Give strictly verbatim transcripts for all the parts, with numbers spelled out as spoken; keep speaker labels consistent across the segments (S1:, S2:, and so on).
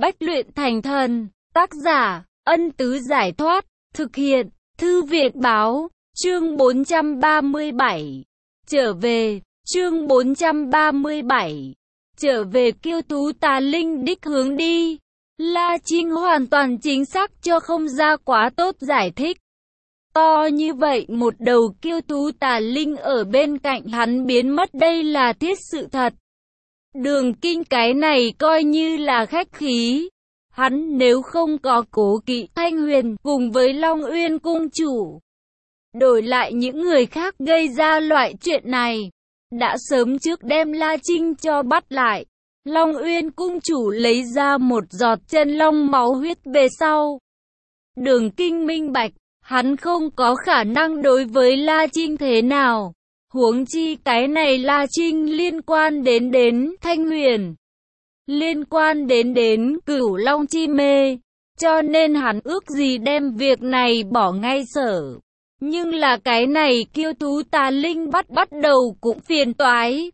S1: Bách luyện thành thần. Tác giả, Ân Tứ Giải Thoát. Thực hiện, Thư Viện Báo. Chương bốn trăm ba mươi bảy. Trở về. Chương bốn trăm ba mươi bảy. Trở về Kiêu Tú Tà Linh đích hướng đi. La Trinh hoàn toàn chính xác cho không ra quá tốt giải thích. To như vậy một đầu Kiêu Tú Tà Linh ở bên cạnh hắn biến mất, đây là thiết sự thật. Đường Kinh cái này coi như là khách khí. Hắn nếu không có Cố Kỵ, Thanh Huyền cùng với Long Uyên cung chủ, đổi lại những người khác gây ra loại chuyện này, đã sớm trước đem La Trinh cho bắt lại. Long Uyên cung chủ lấy ra một giọt chân long máu huyết về sau. Đường Kinh minh bạch, hắn không có khả năng đối với La Trinh thế nào. Huống chi cái này La Trinh liên quan đến đến Thanh Huyền, liên quan đến đến Cửu Long chi mê, cho nên hắn ước gì đem việc này bỏ ngay sở. Nhưng là cái này Kiêu Tú Tà Linh bắt bắt đầu cũng phiền toái.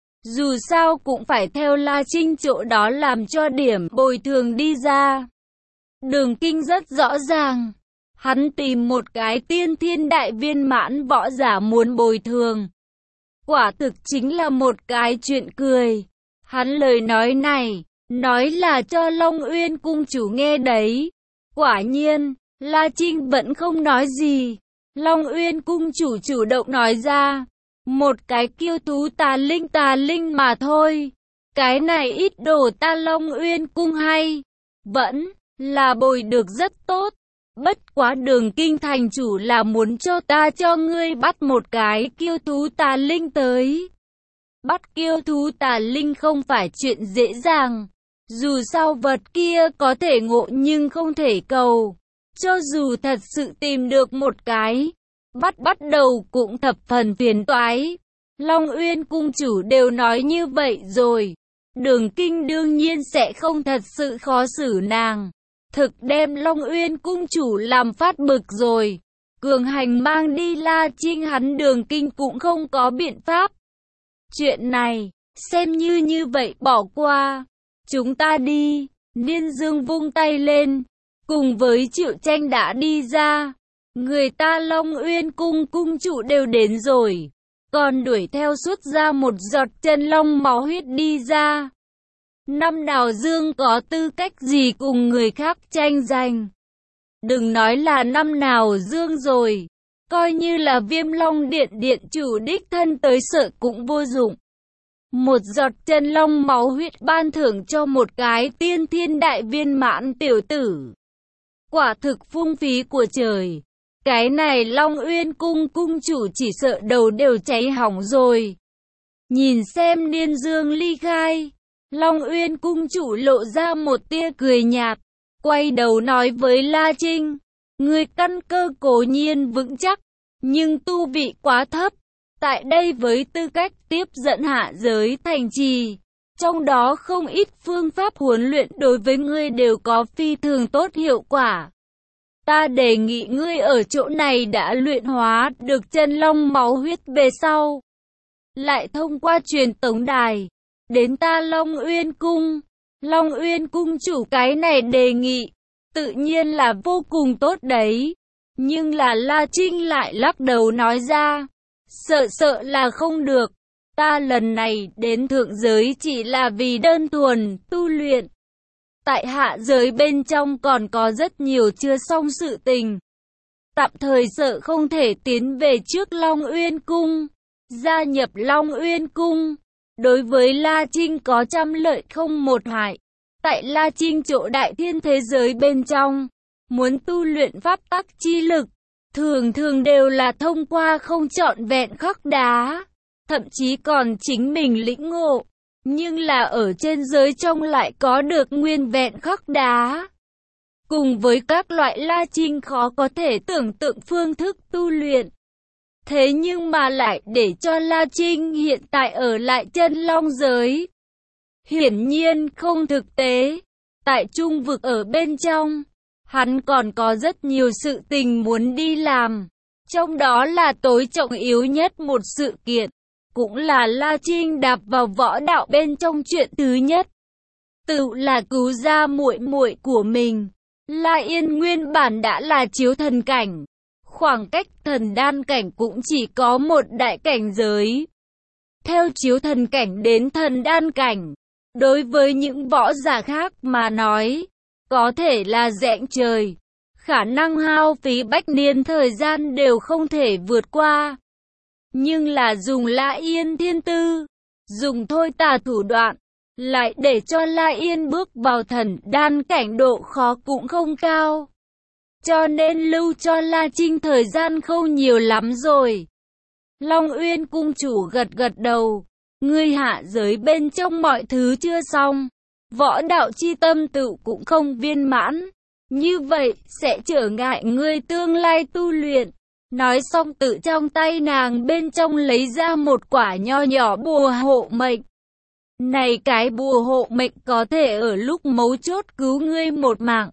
S1: Dù sao cũng phải theo La Trinh chỗ đó làm cho điểm bồi thường đi ra. Đường Kinh rất rõ ràng, hắn tìm một cái tiên thiên đại viên mãn võ giả muốn bồi thường. Quả thực chính là một cái chuyện cười. Hắn lời nói này, nói là cho Long Uyên cung chủ nghe đấy. Quả nhiên, La Trinh vẫn không nói gì. Long Uyên cung chủ chủ động nói ra, một cái Kiêu Tú Tà Linh tà linh mà thôi. Cái này ít đồ ta Long Uyên cung hay vẫn là bồi được rất tốt. Bất quá Đường Kinh thành chủ là muốn cho ta cho ngươi bắt một cái Kiêu Tú Tà Linh tới. Bắt Kiêu Tú Tà Linh không phải chuyện dễ dàng. Dù sao vật kia có thể ngộ nhưng không thể cầu. Cho dù thật sự tìm được một cái, bắt bắt đầu cũng thập phần phiền toái. Long Uyên cung chủ đều nói như vậy rồi, Đường Kinh đương nhiên sẽ không thật sự khó xử nàng. Thực đem Long Uyên cung chủ làm phát bực rồi. Cường hành mang đi La Trinh, hắn Đường Kinh cũng không có biện pháp. Chuyện này, xem như như vậy bỏ qua. Chúng ta đi. Niên Dương vung tay lên, cùng với Triệu Tranh đã đi ra. Người ta Long Uyên cung cung chủ đều đến rồi, còn đuổi theo xuất ra một giọt chân long máu huyết đi ra. Năm nào Dương có tư cách gì cùng người khác tranh giành. Đừng nói là năm nào Dương rồi, coi như là Viêm Long Điện điện chủ đích thân tới sợ cũng vô dụng. Một giọt chân long máu huyết ban thưởng cho một cái tiên thiên đại viên mãn tiểu tử. Quả thực phung phí của trời. Cái này Long Uyên cung cung chủ chỉ sợ đầu đều cháy hỏng rồi. Nhìn xem Niên Dương ly khai, Long Uyên cung chủ lộ ra một tia cười nhạt, quay đầu nói với La Trinh, người căn cơ cố nhiên vững chắc, nhưng tu vị quá thấp. Tại đây với tư cách tiếp dẫn hạ giới thành trì, trong đó không ít phương pháp huấn luyện đối với ngươi đều có phi thường tốt hiệu quả. Ta đề nghị ngươi ở chỗ này đã luyện hóa được chân long máu huyết về sau, lại thông qua truyền tống đài đến ta Long Uyên cung. Long Uyên cung chủ cái này đề nghị tự nhiên là vô cùng tốt đấy. Nhưng là La Trinh lại lắc đầu nói ra, sợ sợ là không được. Ta lần này đến thượng giới chỉ là vì đơn thuần tu luyện. Tại hạ giới bên trong còn có rất nhiều chưa xong sự tình. Tạm thời sợ không thể tiến về trước Long Uyên cung. Gia nhập Long Uyên cung, đối với La Trinh có trăm lợi không một hại. Tại La Trinh chỗ đại thiên thế giới bên trong, muốn tu luyện pháp tắc chi lực, thường thường đều là thông qua không trọn vẹn khắc đá, thậm chí còn chính mình lĩnh ngộ. Nhưng là ở trên giới trong lại có được nguyên vẹn khắc đá. Cùng với các loại La Trinh khó có thể tưởng tượng phương thức tu luyện. Thế nhưng mà lại để cho La Trinh hiện tại ở lại chân long giới, hiển nhiên không thực tế. Tại trung vực ở bên trong, hắn còn có rất nhiều sự tình muốn đi làm. Trong đó là tối trọng yếu nhất một sự kiện, cũng là La Trinh đạp vào võ đạo bên trong chuyện thứ nhất. tự là cứu ra muội muội của mình. La Yên nguyên bản đã là chiếu thần cảnh, khoảng cách thần đan cảnh cũng chỉ có một đại cảnh giới. Theo chiếu thần cảnh đến thần đan cảnh, đối với những võ giả khác mà nói, có thể là rẽnh trời, khả năng hao phí bách niên thời gian đều không thể vượt qua. Nhưng là dùng La Yên thiên tư, dùng thôi tà thủ đoạn, lại để cho La Yên bước vào thần đan cảnh độ khó cũng không cao. Cho nên lưu cho La Trinh thời gian không nhiều lắm rồi. Long Uyên cung chủ gật gật đầu. Ngươi hạ giới bên trong mọi thứ chưa xong. Võ đạo chi tâm tự cũng không viên mãn. Như vậy sẽ trở ngại ngươi tương lai tu luyện. Nói xong tự trong tay nàng bên trong lấy ra một quả nho nhỏ bùa hộ mệnh. Này cái bùa hộ mệnh có thể ở lúc mấu chốt cứu ngươi một mạng.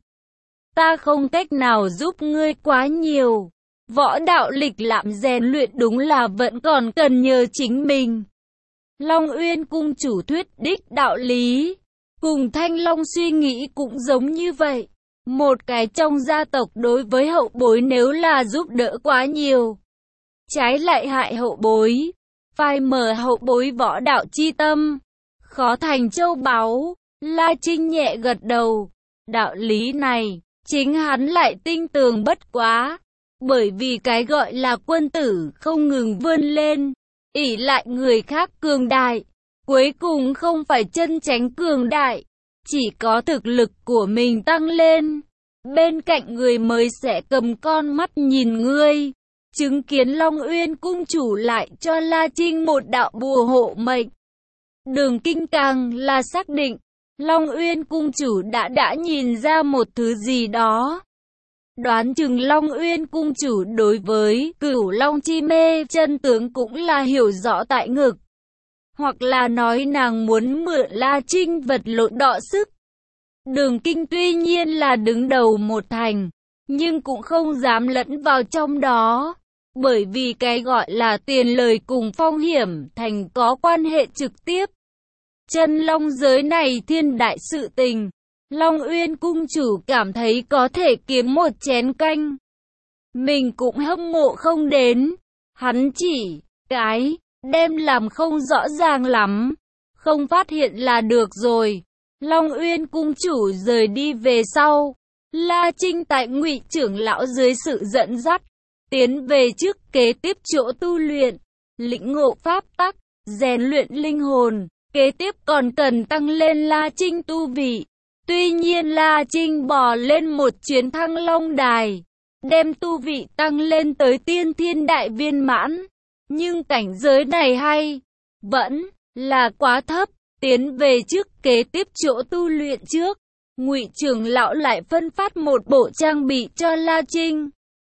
S1: Ta không cách nào giúp ngươi quá nhiều. Võ đạo lịch lãm rèn luyện đúng là vẫn còn cần nhờ chính mình. Long Uyên cung chủ thuyết đích đạo lý. Cùng Thanh Long suy nghĩ cũng giống như vậy. Một cái trong gia tộc đối với hậu bối nếu là giúp đỡ quá nhiều, trái lại hại hậu bối. Phai mở hậu bối võ đạo chi tâm, khó thành châu báu. La Trinh nhẹ gật đầu. Đạo lý này, chính hắn lại tinh tường bất quá. Bởi vì cái gọi là quân tử không ngừng vươn lên, ỷ lại người khác cường đại, cuối cùng không phải chân chánh cường đại, chỉ có thực lực của mình tăng lên. Bên cạnh người mới sẽ cầm con mắt nhìn ngươi. Chứng kiến Long Uyên cung chủ lại cho La Trinh một đạo bùa hộ mệnh. Đường Kinh càng là xác định, Long Uyên cung chủ đã đã nhìn ra một thứ gì đó. Đoán chừng Long Uyên cung chủ đối với Cửu Long chi mê chân tướng cũng là hiểu rõ tại ngực. Hoặc là nói nàng muốn mượn La Trinh vật lộn đọ sức. Đường Kinh tuy nhiên là đứng đầu một thành, nhưng cũng không dám lẫn vào trong đó. Bởi vì cái gọi là tiền lời cùng phong hiểm thành có quan hệ trực tiếp. Chân long giới này thiên đại sự tình. Long Uyên cung chủ cảm thấy có thể kiếm một chén canh. Mình cũng hâm mộ không đến. Hắn chỉ cái đem làm không rõ ràng lắm. Không phát hiện là được rồi. Long Uyên cung chủ rời đi về sau. La Trinh tại Ngụy trưởng lão dưới sự dẫn dắt, tiến về trước kế tiếp chỗ tu luyện, lĩnh ngộ pháp tắc, rèn luyện linh hồn. Kế tiếp còn cần tăng lên La Trinh tu vị. Tuy nhiên La Trinh bò lên một chuyến Thăng Long đài, đem tu vị tăng lên tới tiên thiên đại viên mãn. Nhưng cảnh giới này hay, vẫn là quá thấp. Tiến về trước kế tiếp chỗ tu luyện trước, Ngụy trưởng lão lại phân phát một bộ trang bị cho La Trinh.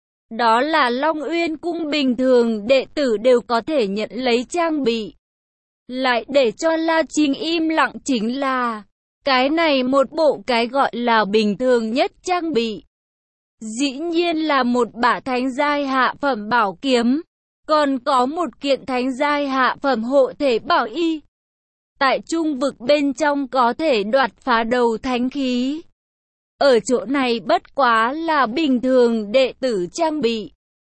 S1: Đó là Long Uyên cung bình thường đệ tử đều có thể nhận lấy trang bị. Lại để cho La Trinh im lặng chính là, cái này một bộ cái gọi là bình thường nhất trang bị. Dĩ nhiên là một bả thánh giai hạ phẩm bảo kiếm, còn có một kiện thánh giai hạ phẩm hộ thể bảo y. Tại trung vực bên trong có thể đoạt phá đầu thánh khí. Ở chỗ này bất quá là bình thường đệ tử trang bị.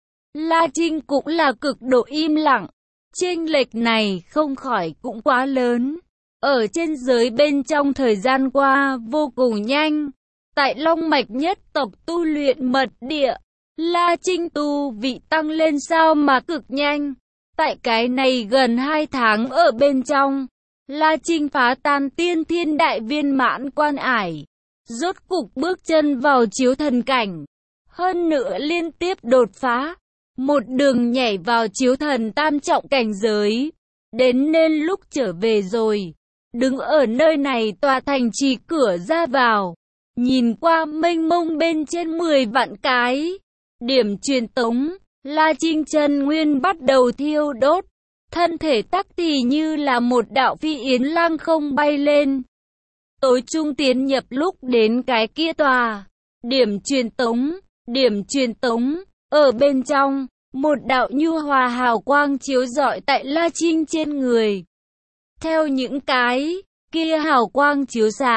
S1: La Trinh cũng là cực độ im lặng. Chênh lệch này không khỏi cũng quá lớn. Ở trên giới bên trong thời gian qua vô cùng nhanh. Tại Long Mạch nhất tộc tu luyện mật địa, La Trinh tu vị tăng lên sao mà cực nhanh. Tại cái này gần hai tháng ở bên trong, La Trinh phá tan tiên thiên đại viên mãn quan ải, rốt cục bước chân vào chiếu thần cảnh. Hơn nữa liên tiếp đột phá, một đường nhảy vào chiếu thần tam trọng cảnh giới. Đến nên lúc trở về rồi, đứng ở nơi này tòa thành trì cửa ra vào, nhìn qua mênh mông bên trên mười vạn cái điểm truyền tống, La Trinh chân nguyên bắt đầu thiêu đốt. Thân thể tắc thì như là một đạo phi yến lăng không bay lên. Tối trung tiến nhập lúc đến cái kia tòa điểm truyền tống, điểm truyền tống, ở bên trong, một đạo nhu hòa hào quang chiếu rọi tại La Trinh trên người. Theo những cái kia hào quang chiếu xạ,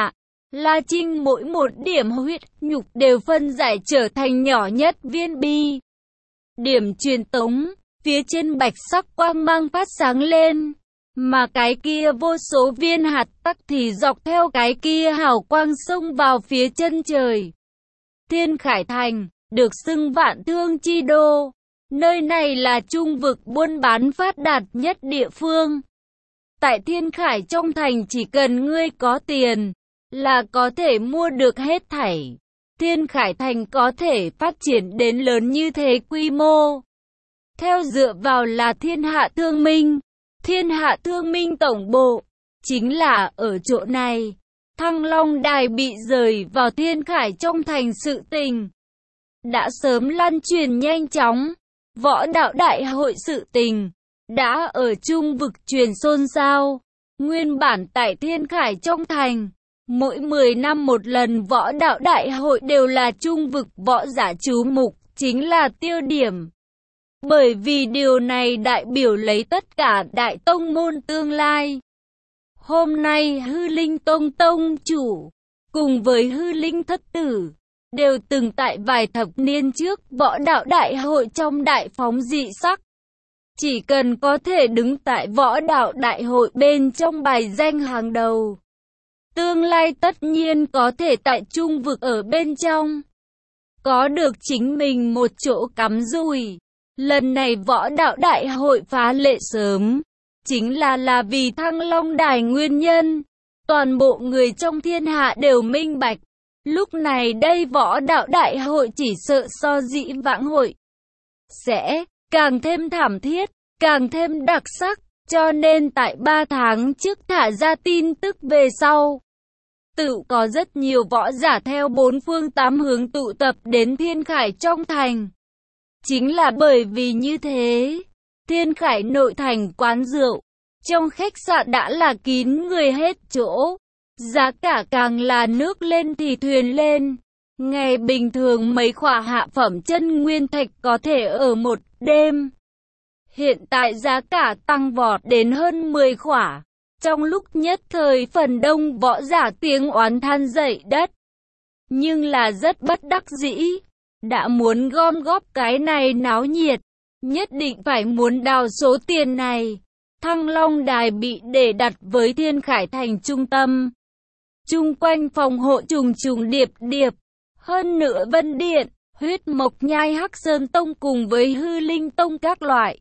S1: La Trinh mỗi một điểm huyết nhục đều phân giải trở thành nhỏ nhất viên bi. Điểm truyền tống, phía trên bạch sắc quang mang phát sáng lên, mà cái kia vô số viên hạt tắc thì dọc theo cái kia hào quang xông vào phía chân trời. Thiên Khải Thành, được xưng vạn thương chi đô, nơi này là trung vực buôn bán phát đạt nhất địa phương. Tại Thiên Khải trong thành chỉ cần ngươi có tiền, là có thể mua được hết thảy. Thiên Khải Thành có thể phát triển đến lớn như thế quy mô. Theo dựa vào là Thiên Hạ Thương Minh. Thiên Hạ Thương Minh tổng bộ, chính là ở chỗ này. Thăng Long Đài bị rời vào Thiên Khải trong thành sự tình đã sớm lan truyền nhanh chóng. Võ đạo đại hội sự tình đã ở trung vực truyền xôn xao. Nguyên bản tại Thiên Khải trong thành, mỗi mười năm một lần võ đạo đại hội đều là trung vực võ giả chú mục, chính là tiêu điểm. Bởi vì điều này đại biểu lấy tất cả đại tông môn tương lai. Hôm nay Hư Linh Tông tông chủ, cùng với Hư Linh thất tử, đều từng tại vài thập niên trước võ đạo đại hội trong đại phóng dị sắc. Chỉ cần có thể đứng tại võ đạo đại hội bên trong bài danh hàng đầu, tương lai tất nhiên có thể tại trung vực ở bên trong, có được chính mình một chỗ cắm rùi. Lần này võ đạo đại hội phá lệ sớm, chính là là vì Thăng Long Đài nguyên nhân. Toàn bộ người trong thiên hạ đều minh bạch. Lúc này đây võ đạo đại hội chỉ sợ so dĩ vãng hội sẽ càng thêm thảm thiết, càng thêm đặc sắc, cho nên tại ba tháng trước thả ra tin tức về sau. Tự có rất nhiều võ giả theo bốn phương tám hướng tụ tập đến Thiên Khải trong thành. Chính là bởi vì như thế, Thiên Khải nội thành quán rượu, trong khách sạn đã là kín người hết chỗ. Giá cả càng là nước lên thì thuyền lên. Ngày bình thường mấy khỏa hạ phẩm chân nguyên thạch có thể ở một đêm. Hiện tại giá cả tăng vọt đến hơn mười khỏa. Trong lúc nhất thời phần đông võ giả tiếng oán than dậy đất. Nhưng là rất bất đắc dĩ. Đã muốn gom góp cái này náo nhiệt, nhất định phải muốn đào số tiền này. Thăng Long Đài bị để đặt với Thiên Khải thành trung tâm. Chung quanh phòng hộ trùng trùng điệp điệp. Hơn nữa Vân Điện, Huyết Mộc Nhai Hắc Sơn Tông cùng với Hư Linh Tông các loại.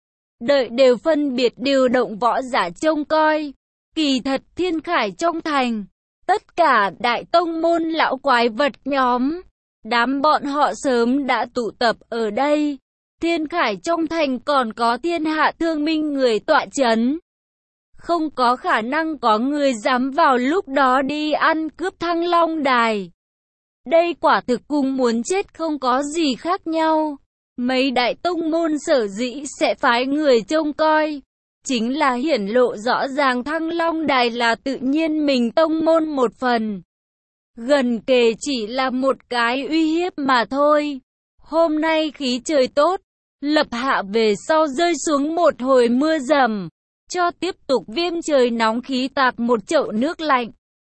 S1: Đợi đều phân biệt điều động võ giả trông coi. Kỳ thật Thiên Khải trong thành, tất cả đại tông môn lão quái vật nhóm. Đám bọn họ sớm đã tụ tập ở đây. Thiên Khải trong thành còn có Thiên Hạ Thương Minh người tọa chấn. Không có khả năng có người dám vào lúc đó đi ăn cướp Thăng Long Đài. Đây quả thực cùng muốn chết không có gì khác nhau. Mấy đại tông môn sở dĩ sẽ phái người trông coi, chính là hiển lộ rõ ràng Thăng Long Đài là tự nhiên mình tông môn một phần. Gần kề chỉ là một cái uy hiếp mà thôi. Hôm nay khí trời tốt, lập hạ về sau rơi xuống một hồi mưa rầm, cho tiếp tục viêm trời nóng khí tạt một chậu nước lạnh.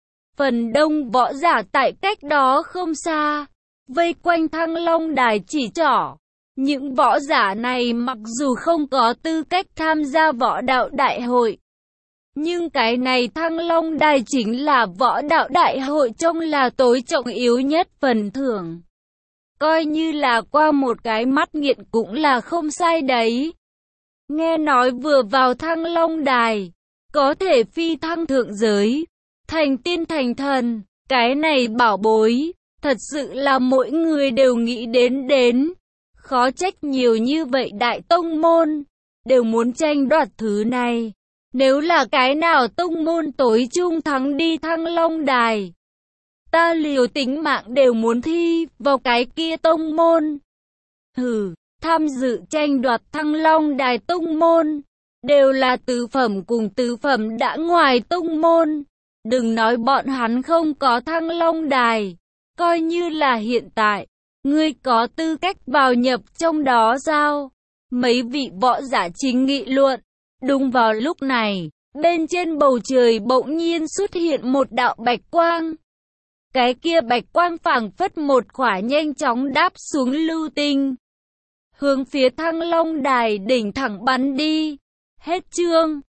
S1: Phần đông võ giả tại cách đó không xa, vây quanh Thăng Long Đài chỉ trỏ. Những võ giả này mặc dù không có tư cách tham gia võ đạo đại hội, nhưng cái này Thăng Long Đài chính là võ đạo đại hội trong là tối trọng yếu nhất phần thưởng. Coi như là qua một cái mắt nghiện cũng là không sai đấy. Nghe nói vừa vào Thăng Long Đài, có thể phi thăng thượng giới, thành tiên thành thần, cái này bảo bối, thật sự là mỗi người đều nghĩ đến đến. Khó trách nhiều như vậy đại tông môn, đều muốn tranh đoạt thứ này. Nếu là cái nào tông môn tối trung thắng đi Thăng Long Đài, ta liều tính mạng đều muốn thi vào cái kia tông môn. Hừ, tham dự tranh đoạt Thăng Long Đài tông môn, đều là tứ phẩm cùng tứ phẩm đã ngoài tông môn. Đừng nói bọn hắn không có Thăng Long Đài, coi như là hiện tại, ngươi có tư cách vào nhập trong đó sao? Mấy vị võ giả chính nghị luận. Đúng vào lúc này, bên trên bầu trời bỗng nhiên xuất hiện một đạo bạch quang. Cái kia bạch quang phảng phất một khỏa nhanh chóng đáp xuống lưu tinh, hướng phía Thăng Long Đài đỉnh thẳng bắn đi. Hết chương.